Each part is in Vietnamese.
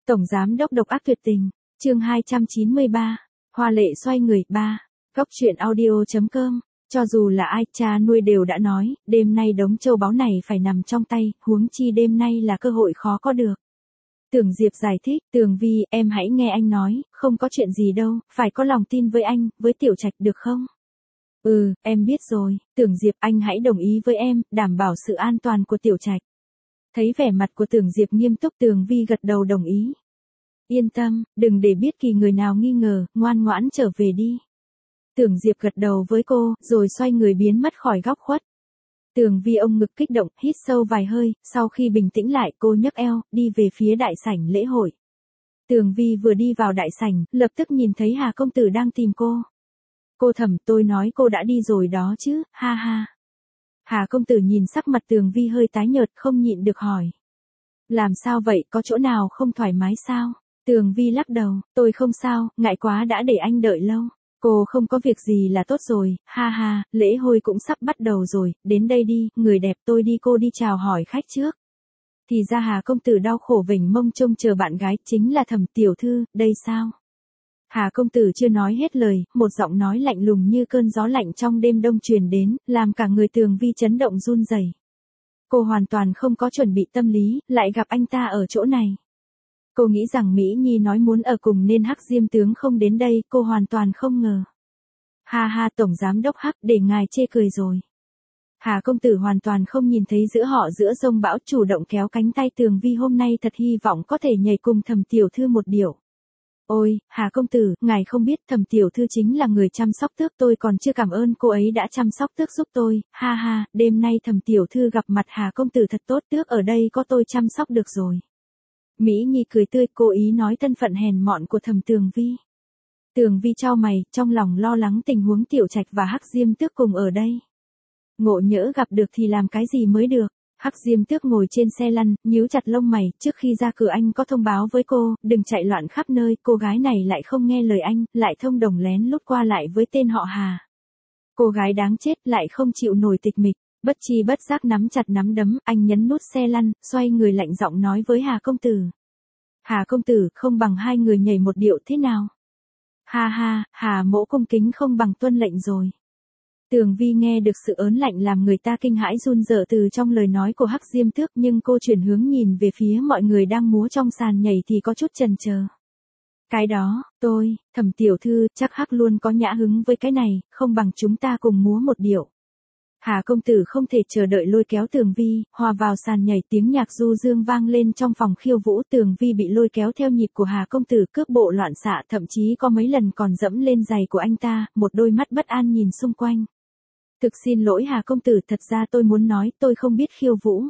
Tổng giám đốc độc ác tuyệt tình, chương 293, hoa lệ xoay người 3, Góc truyện audio.com, cho dù là ai cha nuôi đều đã nói, đêm nay đống châu báu này phải nằm trong tay, huống chi đêm nay là cơ hội khó có được. Tưởng Diệp giải thích, Tường Vi, em hãy nghe anh nói, không có chuyện gì đâu, phải có lòng tin với anh, với Tiểu Trạch được không? Ừ, em biết rồi, Tưởng Diệp anh hãy đồng ý với em, đảm bảo sự an toàn của Tiểu Trạch. Thấy vẻ mặt của Tưởng Diệp nghiêm túc, Tường Vi gật đầu đồng ý. Yên tâm, đừng để biết kỳ người nào nghi ngờ, ngoan ngoãn trở về đi. Tưởng Diệp gật đầu với cô, rồi xoay người biến mất khỏi góc khuất. Tường Vi ông ngực kích động, hít sâu vài hơi, sau khi bình tĩnh lại cô nhấc eo, đi về phía đại sảnh lễ hội. Tường Vi vừa đi vào đại sảnh, lập tức nhìn thấy Hà công tử đang tìm cô. Cô Thẩm, tôi nói cô đã đi rồi đó chứ, ha ha. Hà công tử nhìn sắc mặt Tường Vi hơi tái nhợt, không nhịn được hỏi. Làm sao vậy, có chỗ nào không thoải mái sao? Tường Vi lắc đầu, tôi không sao, ngại quá đã để anh đợi lâu. Cô không có việc gì là tốt rồi, ha ha, lễ hội cũng sắp bắt đầu rồi, đến đây đi, người đẹp tôi đi, cô đi chào hỏi khách trước. Thì ra Hà công tử đau khổ vểnh mông trông chờ bạn gái, chính là Thẩm tiểu thư, đây sao? Hà công tử chưa nói hết lời, một giọng nói lạnh lùng như cơn gió lạnh trong đêm đông truyền đến, làm cả người Tường Vi chấn động run rẩy. Cô hoàn toàn không có chuẩn bị tâm lý, lại gặp anh ta ở chỗ này. Cô nghĩ rằng Mỹ Nhi nói muốn ở cùng nên Hắc Diêm tướng không đến đây, cô hoàn toàn không ngờ. Ha ha, tổng giám đốc Hắc, để ngài chê cười rồi. Hà công tử hoàn toàn không nhìn thấy giữa giông bão, chủ động kéo cánh tay Tường Vi, hôm nay thật hy vọng có thể nhảy cùng Thẩm tiểu thư một điệu. Ôi, Hà công tử, ngài không biết Thẩm tiểu thư chính là người chăm sóc tước, tôi còn chưa cảm ơn cô ấy đã chăm sóc tước giúp tôi, ha ha, đêm nay Thẩm tiểu thư gặp mặt Hà công tử thật tốt, tước ở đây có tôi chăm sóc được rồi. Mỹ Nhi cười tươi, cố ý nói thân phận hèn mọn của Thẩm Tường Vi. Tường Vi chau mày, trong lòng lo lắng tình huống Tiểu Trạch và Hắc Diêm Tước cùng ở đây. Ngộ nhỡ gặp được thì làm cái gì mới được. Hắc Diêm Tước ngồi trên xe lăn, nhíu chặt lông mày, trước khi ra cửa anh có thông báo với cô, đừng chạy loạn khắp nơi, cô gái này lại không nghe lời anh, lại thông đồng lén lút qua lại với tên họ Hà. Cô gái đáng chết lại không chịu nổi tịch mịch, bất chi bất giác nắm chặt nắm đấm, anh nhấn nút xe lăn, xoay người lạnh giọng nói với Hà công tử. Hà công tử, không bằng hai người nhảy một điệu thế nào? Ha ha, Hà mỗ cung kính không bằng tuân lệnh rồi. Tường Vi nghe được sự ớn lạnh làm người ta kinh hãi run rợ từ trong lời nói của Hắc Diêm Tước, nhưng cô chuyển hướng nhìn về phía mọi người đang múa trong sàn nhảy thì có chút chần chờ. Cái đó, Thẩm tiểu thư, chắc Hắc luôn có nhã hứng với cái này, không bằng chúng ta cùng múa một điệu. Hà công tử không thể chờ đợi lôi kéo Tường Vi, hòa vào sàn nhảy, tiếng nhạc du dương vang lên trong phòng khiêu vũ. Tường Vi bị lôi kéo theo nhịp của Hà công tử, cước bộ loạn xạ, thậm chí có mấy lần còn dẫm lên giày của anh ta, một đôi mắt bất an nhìn xung quanh. Thực xin lỗi Hà công tử, thật ra tôi muốn nói tôi không biết khiêu vũ.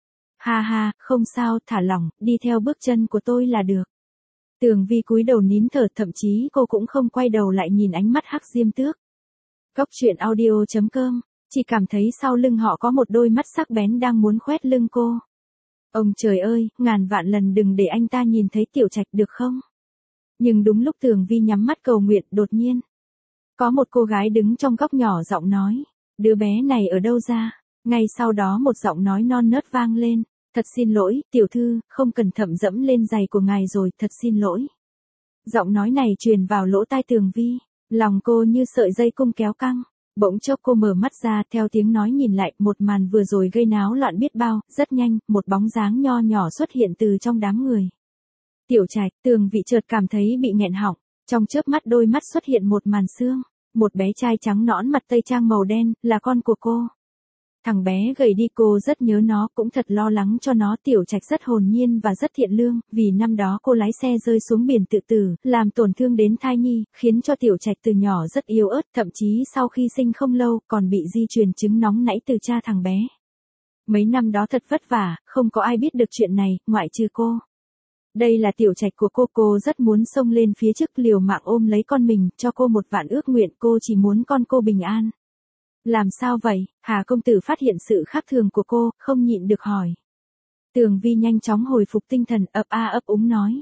Ha ha, không sao, thả lỏng, đi theo bước chân của tôi là được. Tường Vi cúi đầu nín thở, thậm chí cô cũng không quay đầu lại nhìn ánh mắt Hắc Diêm Tước. Góc truyện audio.com, chỉ cảm thấy sau lưng họ có một đôi mắt sắc bén đang muốn khoét lưng cô. Ông trời ơi, ngàn vạn lần đừng để anh ta nhìn thấy Tiểu Trạch được không? Nhưng đúng lúc Tường Vi nhắm mắt cầu nguyện, đột nhiên có một cô gái đứng trong góc nhỏ giọng nói, đứa bé này ở đâu ra? Ngay sau đó một giọng nói non nớt vang lên, thật xin lỗi, tiểu thư, không cẩn thận dẫm lên giày của ngài rồi, thật xin lỗi. Giọng nói này truyền vào lỗ tai Tường Vi, lòng cô như sợi dây cung kéo căng. Bỗng chốc cô mở mắt ra, theo tiếng nói nhìn lại, một màn vừa rồi gây náo loạn biết bao, rất nhanh, một bóng dáng nho nhỏ xuất hiện từ trong đám người. Tiểu Trạch, Tường Vi chợt cảm thấy bị nghẹn họng, trong chớp mắt đôi mắt xuất hiện một màn xương, một bé trai trắng nõn mặt tây trang màu đen, là con của cô. Thằng bé gầy đi, cô rất nhớ nó, cũng thật lo lắng cho nó. Tiểu Trạch rất hồn nhiên và rất thiện lương, vì năm đó cô lái xe rơi xuống biển tự tử, làm tổn thương đến thai nhi, khiến cho Tiểu Trạch từ nhỏ rất yếu ớt, thậm chí sau khi sinh không lâu, còn bị di truyền chứng nóng nảy từ cha thằng bé. Mấy năm đó thật vất vả, không có ai biết được chuyện này, ngoại trừ cô. Đây là Tiểu Trạch của cô rất muốn xông lên phía trước liều mạng ôm lấy con mình, cho cô một vạn ước nguyện, cô chỉ muốn con cô bình an. Làm sao vậy? Hà công tử phát hiện sự khác thường của cô, không nhịn được hỏi. Tường Vi nhanh chóng hồi phục tinh thần, ấp úng nói.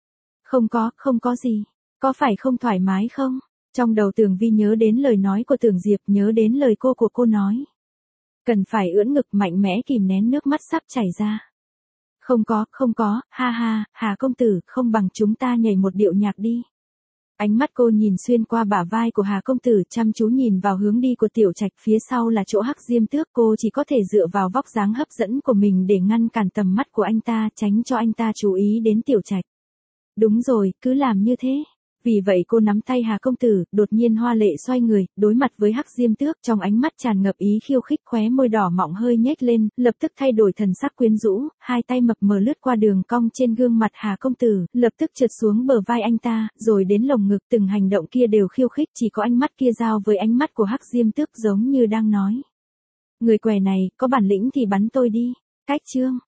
Không có gì. Có phải không thoải mái không? Trong đầu Tường Vi nhớ đến lời nói của Tưởng Diệp, nhớ đến lời của cô nói. Cần phải ưỡn ngực mạnh mẽ kìm nén nước mắt sắp chảy ra. Không có, ha ha, Hà công tử, không bằng chúng ta nhảy một điệu nhạc đi. Ánh mắt cô nhìn xuyên qua bả vai của Hà công tử, chăm chú nhìn vào hướng đi của Tiểu Trạch, phía sau là chỗ Hắc Diêm Tước, cô chỉ có thể dựa vào vóc dáng hấp dẫn của mình để ngăn cản tầm mắt của anh ta, tránh cho anh ta chú ý đến Tiểu Trạch. Đúng rồi, cứ làm như thế. Vì vậy cô nắm tay Hà công tử, đột nhiên hoa lệ xoay người, đối mặt với Hắc Diêm Tước, trong ánh mắt tràn ngập ý khiêu khích, khóe môi đỏ mọng hơi nhếch lên, lập tức thay đổi thần sắc quyến rũ, hai tay mập mờ lướt qua đường cong trên gương mặt Hà công tử, lập tức trượt xuống bờ vai anh ta, rồi đến lồng ngực, từng hành động kia đều khiêu khích, chỉ có ánh mắt kia giao với ánh mắt của Hắc Diêm Tước giống như đang nói: người què này, có bản lĩnh thì bắn tôi đi. Cách chương